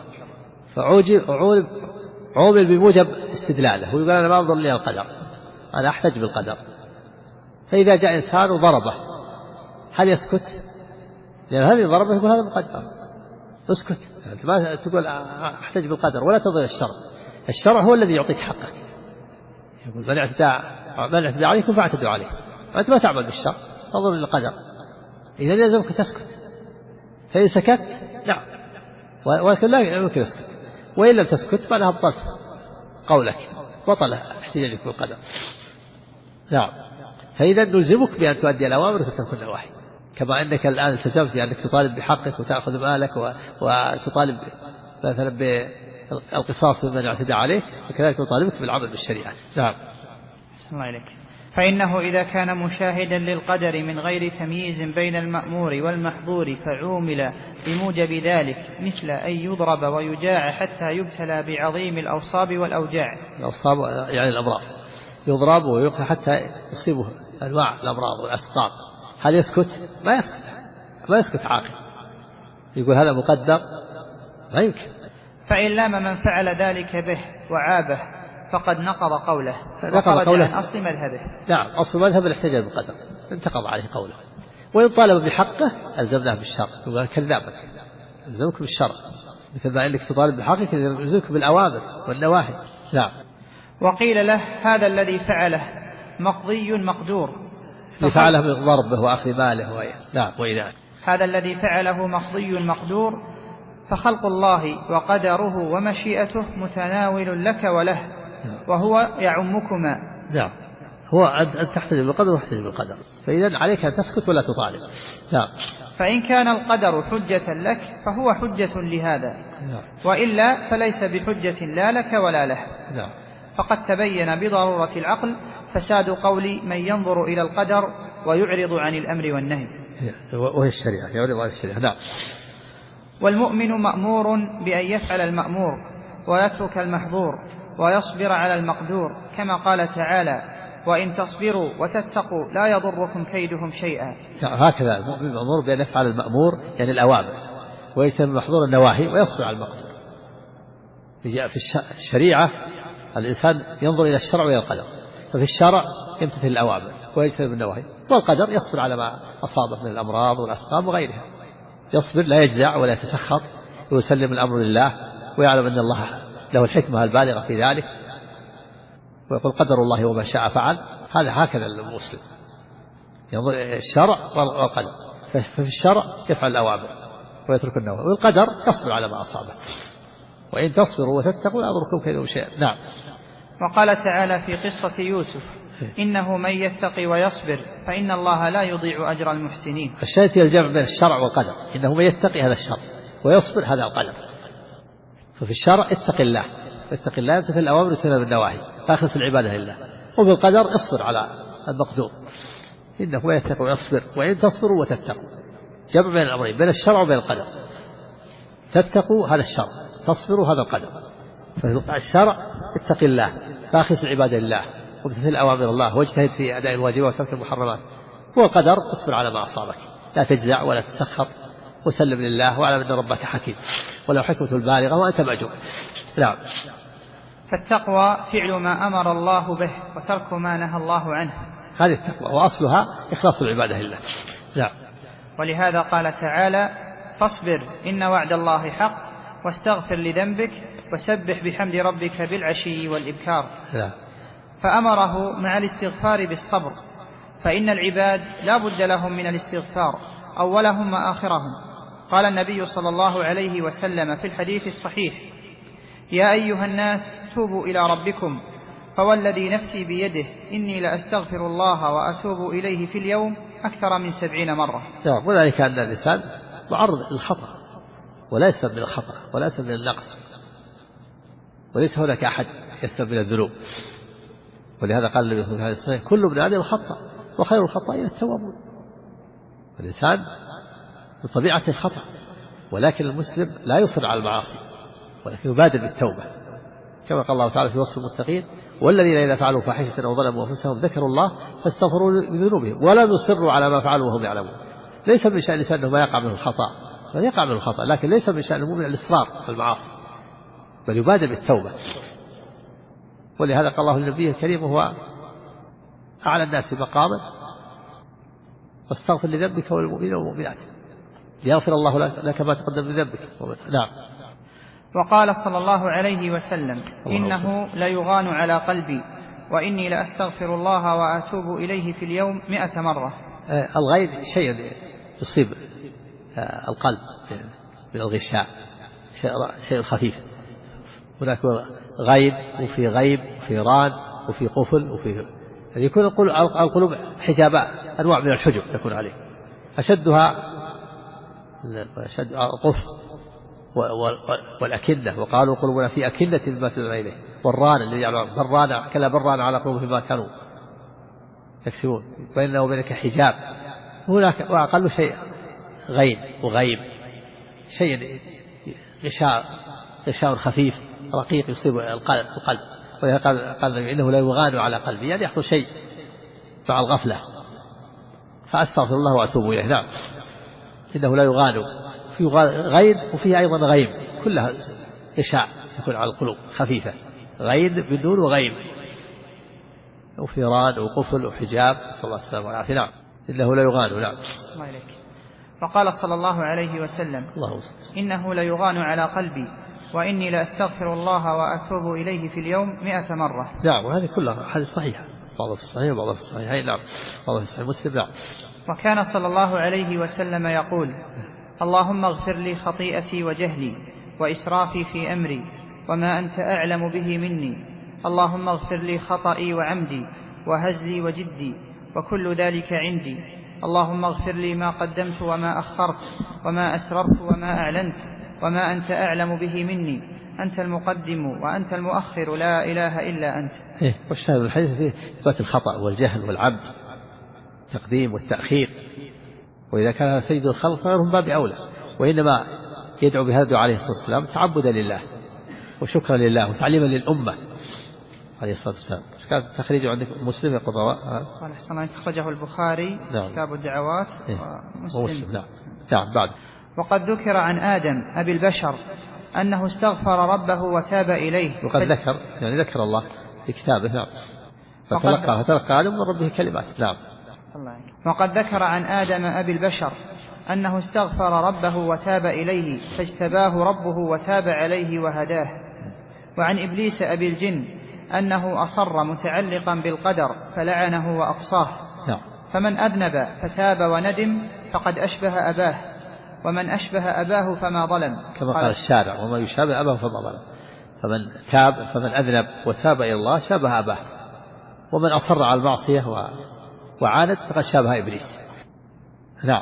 عومل بموجب استدلاله، ويقول أنا ما أنظر إلى القدر، أنا أحتج بالقدر. فإذا جاء إنسان وضربه هل يسكت؟ لأن هذه ضربه يقول هذا مقدر، اسكت، أنت ما تقول أحتج بالقدر ولا تنظر الشرع. الشرع هو الذي يعطيك حقك، يقول من اعتدى عليكم فاعتدوا عليه، أنت ما تعمل بالشرع، تنظر إلى القدر، إذا يلزمك تسكت. فإن سكت نعم، ولكن لا يمكن يسكت، وإن لم تسكت فأنا أبطلت قولك، بطل احتجاجك بالقدر. نعم. فإذا نلزمك بأن تؤدي الأوامر وتترك النواهي، كما أنك الآن التزمت بأنك تطالب بحقك وتأخذ مالك وتطالب مثلا بالقصاص بمن اعتدى عليه، وكذلك نطالبك بالعمل بالشريعة. نعم. أحسن الله إليك. فإنه إذا كان مشاهدا للقدر من غير تمييز بين المأمور والمحظور فعومل بموجب ذلك مثل أن يضرب ويجاع حتى يبتلى بعظيم الأوصاب والأوجاع. الأوصاب يعني الأمراض، يضرب ويقع حتى يصيبه أنواع الأمراض والأسقام، هل يسكت؟ ما يسكت عاقل، يقول هذا مقدر، ما يمكن. فإن لام من فعل ذلك به وعابه فقد نقض قوله عن أصل مذهبه. نعم، أصل مذهب الاحتجاج بالقدر، انتقض عليه قوله. وإن طالب بحقه ألزمناه بالشرع، يقول كذابك، ألزمك بالشرع، مثل ما أنك تطالب بحقك يلزمك بالأوامر والنواهي. نعم. وقيل له هذا الذي فعله مقضي مقدور، فعله من ضربه وأخذ ماله. نعم. وإذا هذا الذي فعله مقضي مقدور فخلق الله وقدره ومشيئته متناول لك وله، وهو يعمكما. نعم. هو أن تحتج بالقدر واحتج بالقدر، فإذا عليك أن تسكت ولا تطالب. نعم. فإن كان القدر حجة لك فهو حجة لهذا. نعم. وإلا فليس بحجة لا لك ولا له. نعم. فقد تبين بضرورة العقل فساد قول من ينظر إلى القدر ويعرض عن الأمر والنهي، وهي الشريعة، يعرض عن الشريعة. نعم. والمؤمن مأمور بأن يفعل المأمور ويترك المحظور ويصبر على المقدور، كما قال تعالى وإن تصبروا وتتقوا لا يضركم كيدهم شيئا. هكذا المؤمن مأمور بأن يفعل المأمور يعني الأوامر، ويجتنب محظور النواهي ويصبر على المقدور. في الشريعة الإنسان ينظر إلى الشرع وإلى القدر، ففي الشرع يمتثل الأوامر ويجتنب النواهي، والقدر يصبر على ما أصابه من الأمراض والأسقام وغيرها، يصبر لا يجزع ولا يتسخط ويسلم الأمر لله، ويعلم أن الله له الحكمة البالغة في ذلك، ويقول قدر الله وما شاء فعل. هكذا المسلم ينظر إلى الشرع والقدر، ففي الشرع يفعل الأوامر ويترك النواهي، والقدر يصبر على ما أصابه، وإن تصبروا وتتقوا لا يضركم كيدهم شيئا. نعم. وقال تعالى في قصة يوسف إنه من يتقي ويصبر فإن الله لا يضيع أجر المحسنين. الشيء الجمع بين الشرع والقدر، إنه من يتقي هذا الشرع ويصبر هذا القدر. ففي الشرع اتق الله يمتثل الأوامر ويجتنب النواهي، فأخلص العبادة لله، وفي القدر اصبر على المقدور، إنه من يتقي ويصبر وإن تصبروا وتتقوا، جمع بين الأمرين بين الشرع وبين القدر. تتقوا هذا الشرع، تصبروا هذا القدر. فالشرع اتق الله فأخلص العبادة لله وامتثل أوامر الله واجتهد في أداء الواجبات وترك المحرمات. هو قدر، اصبر على ما أصابك، لا تجزع ولا تسخط وسلم لله واعلم أن ربك حكيم ولو حكمة البالغة وأنت مأجور. نعم. فالتقوى فعل ما أمر الله به وترك ما نهى الله عنه. هذه التقوى وأصلها إخلاص العبادة لله. نعم. ولهذا قال تعالى: فاصبر إن وعد الله حق واستغفر لذنبك وسبح بحمد ربك بالعشي والإبكار. نعم. فأمره مع الاستغفار بالصبر، فإن العباد لا بد لهم من الاستغفار أولهم وآخرهم. قال النبي صلى الله عليه وسلم في الحديث الصحيح: يا أيها الناس توبوا إلى ربكم فوالذي نفسي بيده إني لأستغفر الله وأتوب إليه في اليوم أكثر من 70 مرة. نعم. وذلك أن الإنسان معرض للخطأ ولا يسلم من الخطأ ولا يسلم من النقص، وليس هناك أحد يسلم من الذنوب. ولهذا قال النبي صلى الله عليه وسلم: كل ابن آدم خطأ وخير الخطائين التوابون. الإنسان بطبيعة الخطأ، ولكن المسلم لا يصر على المعاصي ولكن يبادر بالتوبة، كما قال الله تعالى في وصف المتقين: والذين إذا فعلوا فاحشة أو ظلموا أنفسهم ذكروا الله فاستغفروا لذنوبهم ولم يصروا على ما فعلوا وهم يعلمون. ليس من شأن الإنسان أنه ما يقع منه الخطأ، بل يقع منه الخطأ، لكن ليس من شأن المؤمن الإصرار في المعاصي، بل يبادر بالتوبة. ولهذا قال الله للنبي الكريم وهو أعلى الناس مقاما: واستغفر لذنبك والمؤمنين والمؤمنات ليغفر الله لك ما تقدم من ذنبك. نعم. وقال صلى الله عليه وسلم: إنه ليغان على قلبي وإني لأستغفر الله وأتوب إليه في اليوم 100 مرة. الغيب شيء يصيب القلب من الغشاء، شيء خفيف. هناك غيب وفي غيب وفي ران وفي قفل وفي يكون القلوب حجابات، أنواع من الحجب يكون عليه، أشد القفل والأكنة. وقالوا قلوبنا في أكنة مما تدعون إليه. والران الذي يعلم بران كلا بران على قلوبهم ما كانوا يكسبون، بيننا وبينك حجاب. هناك وأقل شيء غيب وغيب، شيء غشاء خفيف رقيق يصيب القلب. قال إنه لا يغان على قلبي، يعني يحصل شيء مع الغفلة فأستغفر الله وأتوب إليه. نعم. إنه لا يغان، في غيب وفيه أيضا غيب، كلها غشاء يكون على القلوب خفيفة، غيب بالنون وغيب، وفي ران وقفل وحجاب، صلى الله عليه وسلم والعافية. نعم. إنه لا يغان. نعم. الله إليك. وقال صلى الله عليه وسلم: إنه ليغان على قلبي وإني لأستغفر الله وأتوب إليه في اليوم 100 مرة. نعم. وهذه كلها حديث صحيحة، بعضها في الصحيح وبعضها في الصحيحين. نعم. بعضها في صحيح مسلم. نعم. وكان صلى الله عليه وسلم يقول: اللهم اغفر لي خطيئتي وجهلي وإسرافي في أمري وما أنت أعلم به مني، اللهم اغفر لي خطئي وعمدي وهزلي وجدي وكل ذلك عندي، اللهم اغفر لي ما قدمت وما أخرت وما أسررت وما أعلنت وما أنت أعلم به مني، أنت المقدم وأنت المؤخر لا إله إلا أنت. والشاهد الحديث فيه إثبات الخطأ والجهل والعبد، التقديم والتأخير. وإذا كان سيد الخلق فغيرهم باب أولى، وإنما يدعو بهذا الدعاء عليه الصلاة والسلام تعبدا لله وشكرا لله وتعليما للأمة عليه الصلاة والسلام. كان تخريجه عندك مسلم يقول قال أحسن عليك أخرجه البخاري. نعم. كتاب الدعوات. ومسلم. نعم. نعم. بعد. وقد ذكر عن آدم أبي البشر أنه استغفر ربه وتاب إليه. وقد ذكر يعني ذكر الله في كتابه. نعم. فتلقى آدم من ربه كلمات. نعم. وقد ذكر عن آدم أبي البشر أنه استغفر ربه وتاب إليه فاجتباه ربه وتاب عليه وهداه. وعن إبليس أبي الجن أنه أصر متعلقا بالقدر فلعنه وأقصاه. نعم. فمن أذنب فتاب وندم فقد أشبه أباه، ومن أشبه أباه فما ظلم، كما قال الشارع: وما يشابه أباه فما ظلم. فمن أذنب وتاب إلى الله شابه أباه، ومن أصر على المعصية وعاند فقد شابه إبليس. نعم.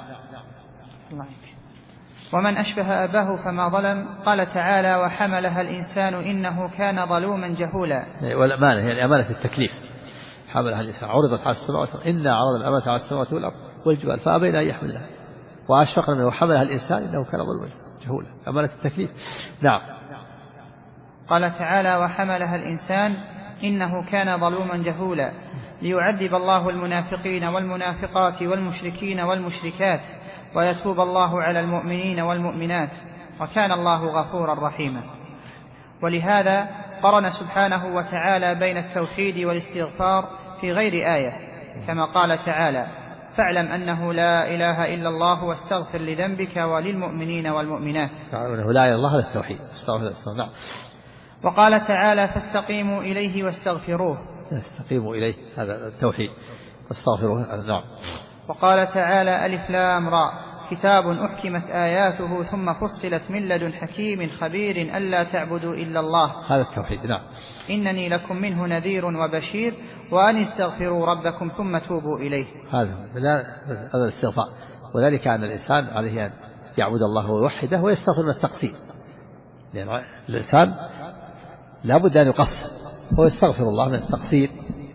ومن أشبه أباه فما ظلم. قال تعالى: وحملها الإنسان إنه كان ظلوما جهولا. والأمانة هي يعني أمانة التكليف، حملها الإنسان عرضت على السماوات، إنا عرضنا الأمانة على السماوات والأرض والجبال فأبين أن يحملها وأشفقنا منها وحملها الإنسان إنه كان ظلوما جهولا، أمانة التكليف. نعم. قال تعالى: وحملها الإنسان إنه كان ظلوما جهولا، ليعذب الله المنافقين والمنافقات والمشركين والمشركات، ويتوب الله على المؤمنين والمؤمنات، وكان الله غفورا رحيما. ولهذا قرن سبحانه وتعالى بين التوحيد والاستغفار في غير آية، كما قال تعالى: فاعلم أنه لا إله إلا الله واستغفر لذنبك وللمؤمنين والمؤمنات. فاعلم أنه لا إله إلا الله هذا التوحيد. نعم. وقال تعالى: فاستقيموا إليه واستغفروه. استقيموا إليه هذا التوحيد واستغفروه. نعم. وقال تعالى: ألف لام را كتاب أحكمت آياته ثم فصلت من لدن حكيم خبير ألا تعبدوا إلا الله. هذا التوحيد. نعم. إنني لكم منه نذير وبشير وأن استغفروا ربكم ثم توبوا إليه. هذا الاستغفار. وذلك أن الإنسان عليه أن يعبد الله ويوحده ويستغفر من التقصير، لأن الإنسان لا بد أن يقصر ويستغفر الله من التقصير.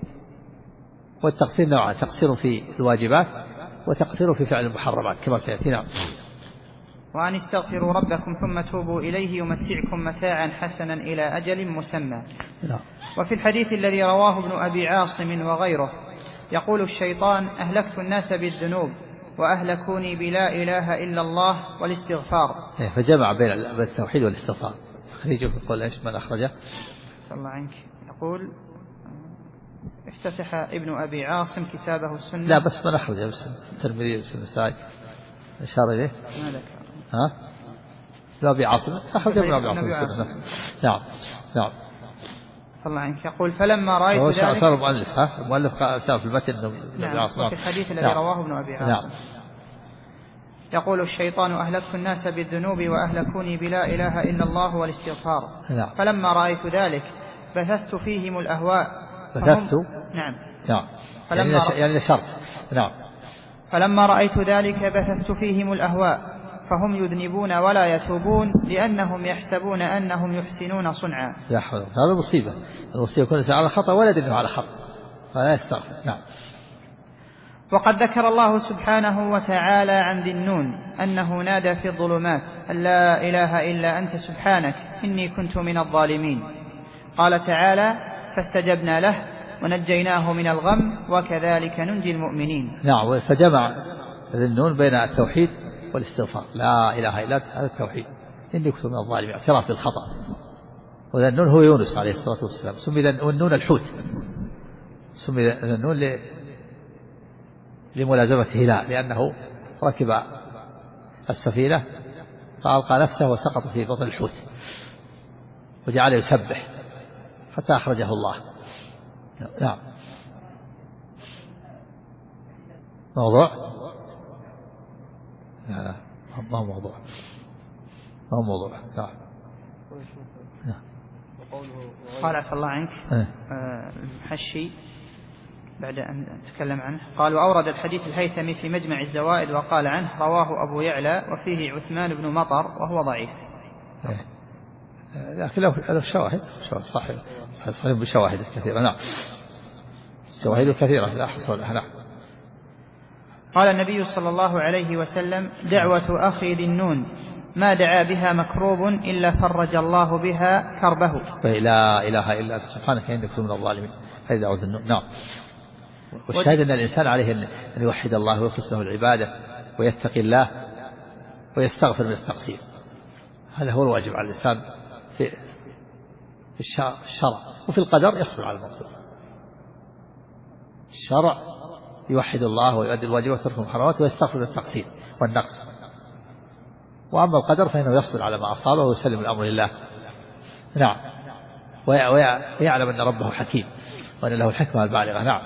والتقصير نوعان: تقصير في الواجبات وتقصير في فعل المحرمات كما سيأتي. نعم. وأن استغفروا ربكم ثم توبوا إليه يمتعكم متاعا حسنا إلى أجل مسمى. نعم. وفي الحديث الذي رواه ابن أبي عاصم وغيره يقول الشيطان: أهلكت الناس بالذنوب وأهلكوني بلا إله إلا الله والاستغفار. فجمع بين التوحيد والاستغفار. خريجه يقول إيش من أخرجه؟ الله عنك. يقول: افتتح ابن أبي عاصم كتابه السنة. لا بس من أخرجه، بس الترمذي بس النسائي أشار إليه. ما ذكر. ها؟ ابن أبي عاصم أخرج ابن أبي عاصم. نعم. نعم. الله عنك. يقول: فلما رأيت ذلك. هو المؤلف. المؤلف قال في المتن ابن أبي عاصم. وفي الحديث الذي رواه ابن أبي عاصم. يقول الشيطان: أهلكت الناس بالذنوب وأهلكوني بلا إله إلا الله والاستغفار. فلما رأيت ذلك بثثت فيهم الأهواء. بثثت. نعم. يعني شرط. نعم. فلما رأيت ذلك بثثت فيهم الأهواء فهم يذنبون ولا يتوبون لأنهم يحسبون أنهم يحسنون صنعا. لا حول. هذا مصيبة. المصيبة يكون الإنسان على خطأ ولا يدري على خطأ فلا يستغفر. نعم. وقد ذكر الله سبحانه وتعالى عن ذي النون أنه نادى في الظلمات: أن لا إله إلا أنت سبحانك إني كنت من الظالمين. قال تعالى: فاستجبنا له ونجيناه من الغم وكذلك ننجي المؤمنين. نعم. فجمع ذي النون بين التوحيد والاستغفار. لا إله إلا أنت، هذا التوحيد. إني كنت من الظالمين، اعتراف بالخطأ. وذا النون هو يونس عليه الصلاة والسلام، سمي النون الحوت، سمي النون لملازمته لأنه ركب السفينة فألقى نفسه وسقط في بطن الحوت وجعل يسبح حتى أخرجه الله. نعم. موضوع؟ لا ما هو موضوع. ما هو موضوع. نعم. قال عفى الله عنك المحشي بعد أن تكلم عنه قال: وأورد الحديث الهيثمي في مجمع الزوائد وقال عنه: رواه أبو يعلى وفيه عثمان بن مطر وهو ضعيف. لكن له شواهد صحيح بشواهد كثيرة. نعم. شواهد كثيرة لا حصر لها. نعم. قال النبي صلى الله عليه وسلم: دعوة أخي ذي النون ما دعا بها مكروب إلا فرج الله بها كربه. لا إله إلا أنت سبحانك إني كنت من الظالمين. هذه دعوة النون. نعم. والشاهد أن الإنسان عليه أن يوحد الله ويخلص له العبادة ويتقي الله ويستغفر من التقصير. هذا هو الواجب على الإنسان في الشرع وفي القدر. يصبر على المقدور. الشرع يوحد الله ويؤدي الواجبات ويترك المحرمات ويستغفر من التقصير والنقص. وأما القدر فإنه يصبر على ما أصابه ويسلم الأمر لله. نعم. ويعلم أن ربه حكيم وأن له الحكمة البالغة. نعم.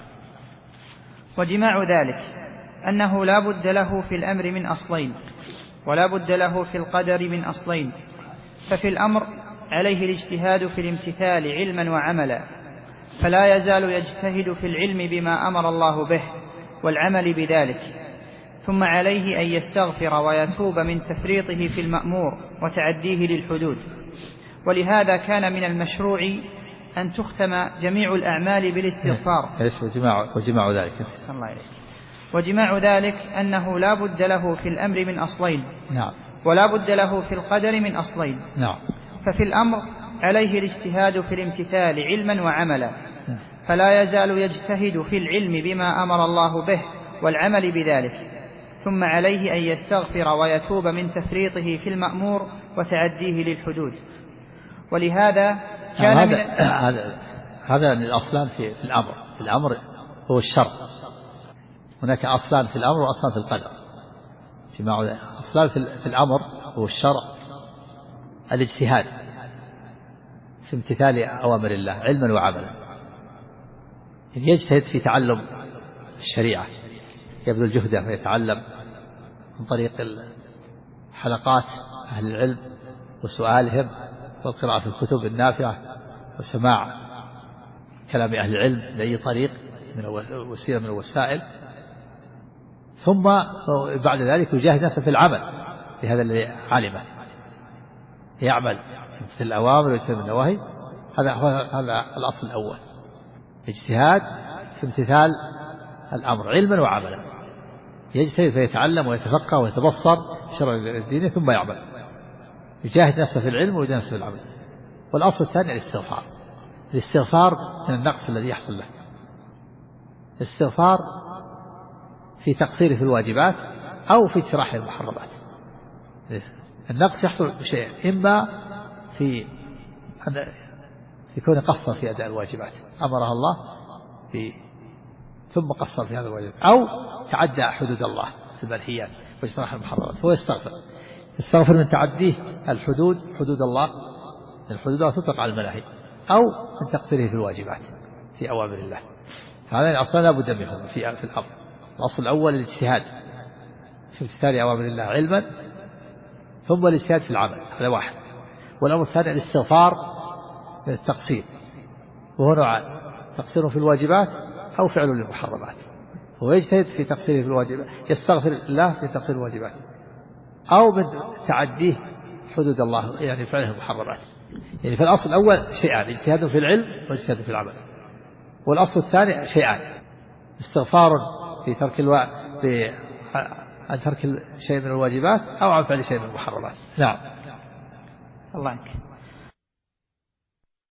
وجماع ذلك أنه لا بد له في الأمر من أصلين ولا بد له في القدر من أصلين. ففي الأمر عليه الاجتهاد في الامتثال علما وعملا، فلا يزال يجتهد في العلم بما أمر الله به والعمل بذلك، ثم عليه أن يستغفر ويتوب من تفريطه في المأمور وتعديه للحدود. ولهذا كان من المشروع أن تختم جميع الأعمال بالاستغفار. وجماع ذلك وجماع ذلك أنه لا بد له في الأمر من أصلين. نعم. ولا بد له في القدر من أصلين. نعم. ففي الأمر عليه الاجتهاد في الامتثال علما وعملا، فلا يزال يجتهد في العلم بما أمر الله به والعمل بذلك، ثم عليه أن يستغفر ويتوب من تفريطه في المأمور وتعديه للحدود. ولهذا كان هذا الأصلان في الأمر. الأمر هو الشرع، هناك أصلان في الأمر وأصلان في القدر. أصلان في الأمر هو الشرع، الاجتهاد في امتثال أوامر الله علما وعملا، يجتهد في تعلم الشريعة، يبذل جهده ويتعلم من طريق حلقات أهل العلم وسؤالهم والقراءة في الكتب النافعة وسماع كلام أهل العلم بأي طريق من وسيلة من الوسائل، ثم بعد ذلك يجاهد نفسه في العمل بهذا الذي علمه، يعمل في الأوامر ويجتنب النواهي. هذا الأصل الأول، اجتهاد في امتثال الأمر علما وعملا، يجتهد فيتعلم ويتفقه ويتبصر شرع الدين ثم يعمل، يجاهد نفسه في العلم ويجاهد نفسه في العمل. والأصل الثاني الاستغفار من النقص الذي يحصل له، الاستغفار في تقصيره في الواجبات أو في اجتراح المحرمات. النقص يحصل بشيء، إما في كونه قصر في أداء الواجبات أمرها الله ثم قصر في هذا الواجب، أو تعدى حدود الله في المنهيات واجتراح المحرمات، فهو يستغفر من تعديه حدود الله، الحدود لا تطلق على المناهي، أو من تقصيره في الواجبات في أوامر الله. هذا الأصل لا بد منه في الأمر. الأصل الأول الاجتهاد في امتثال أوامر الله علما، ثم الاجتهاد في العمل، هذا واحد. والأمر الثاني الاستغفار من التقصير، وهو نوعان: تقصيره في الواجبات أو فعل للمحرمات. هو يجتهد في تقصيره في الواجبات، يستغفر الله في تقصير الواجبات، أو من تعديه حدود الله يعني فعله المحرمات. يعني في الأصل الأول شيئان: اجتهاد في العلم واجتهاد في العمل. والأصل الثاني شيئان: استغفار في عن ترك شيء من الواجبات أو عن فعل شيء من المحرمات. نعم. الله عنك.